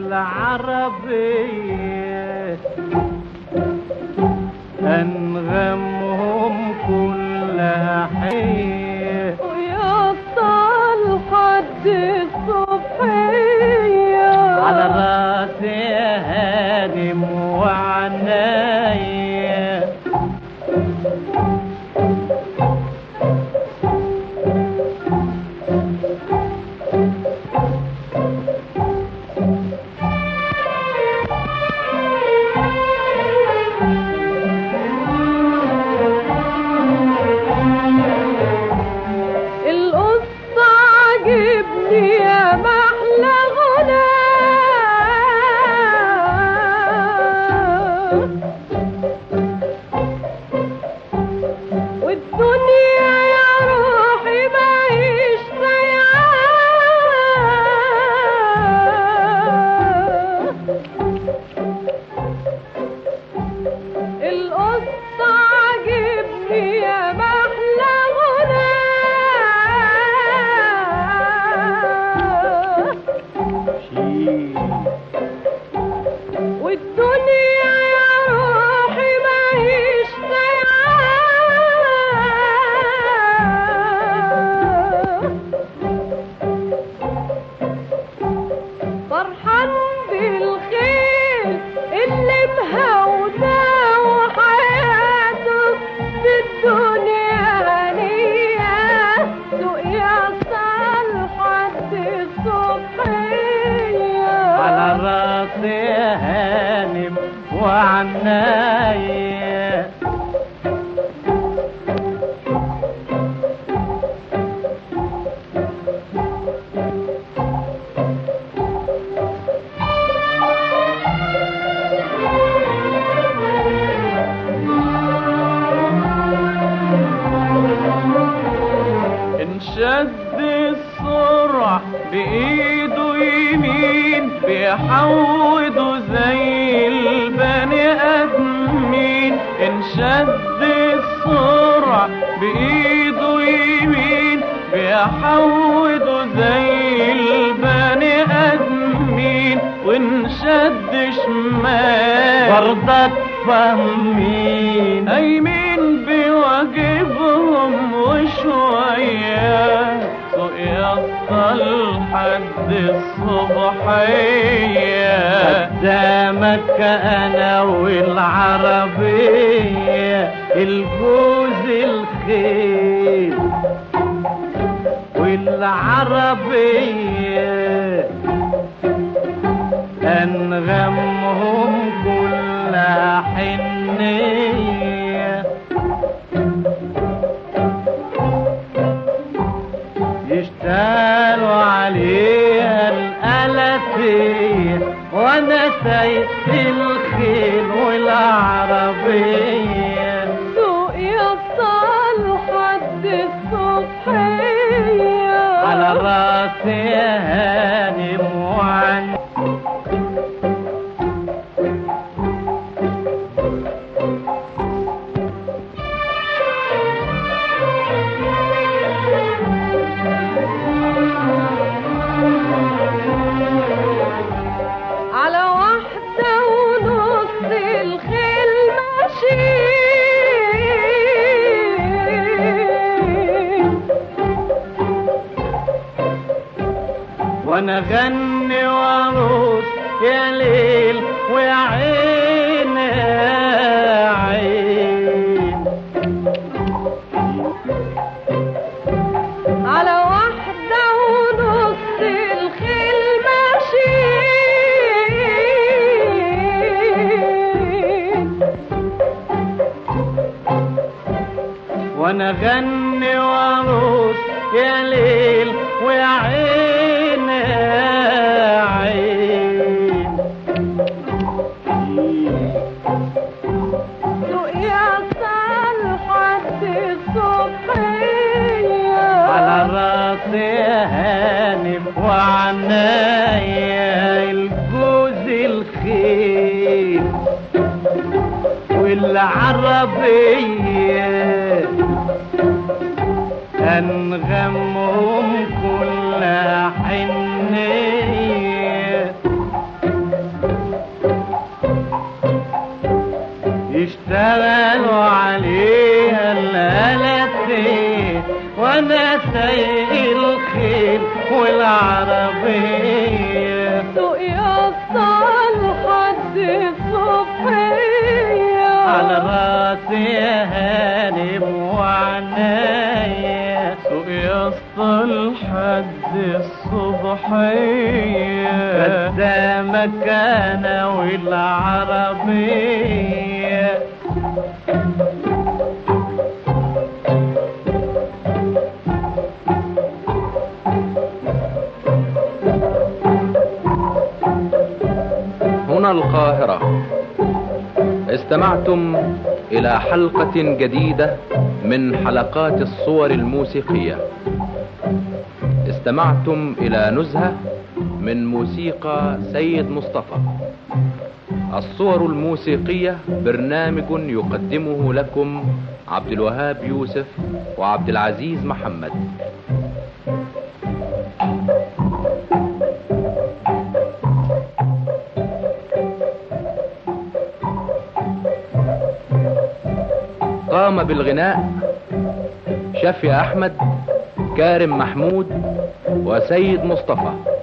والعربية أنغمهم كلها حية ويوصل حد الصبحية على راسي هادم وعناية يا محلى غنى والدنيا يا روحي ما هيش القصة عجبني يا محلى غنى والدنيا يا روحي ما هيش فرحان بالخير اللي مهونا وحياته في الدنيا هنية سوق يصل حد الصبحية على راسي هانم وعناية انشد السرعة بإيده يمين بيحوده زي البني آدمين انشد السرعة بإيده يمين بيحوده زي البني آدمين وانشد شمال برضك فاهمين أيمين بيواجبهم وشوية سوق يوصل حد الصبحية قدامك أنا والعربية الجوز الخيل والعربية أنغمهم كلها حنية يشتغلوا عليها الآلاتية وأنا سايق الخيل والعربية سوق يوصل حد الصبحية على راسي هانم وعن على 1:30 الخيل ماشي وانا غني وارقص يا ليل ويا عين يا عين على 1:30 الخيل ماشي وانا غني وارقص يا ليل ويا عين يا عين سوق يوصل حد الصبحية على راسي هانم وعناية الجوز الخيل والعربية أنغمهم كلها حنية وعليها الآلتين وانا سايق الخيل والعربية سوق يوصل لحد الصبحية على راسي يا هانم وعناية سوق يوصل لحد الصبحية قدامك انا والعربية هنا القاهرة. استمعتم إلى حلقة جديدة من حلقات الصور الموسيقية. استمعتم إلى نزهة من موسيقى سيد مصطفى. الصور الموسيقية برنامج يقدمه لكم عبد الوهاب يوسف وعبد العزيز محمد. قام بالغناء شفيع أحمد، كارم محمود، وسيد مصطفى.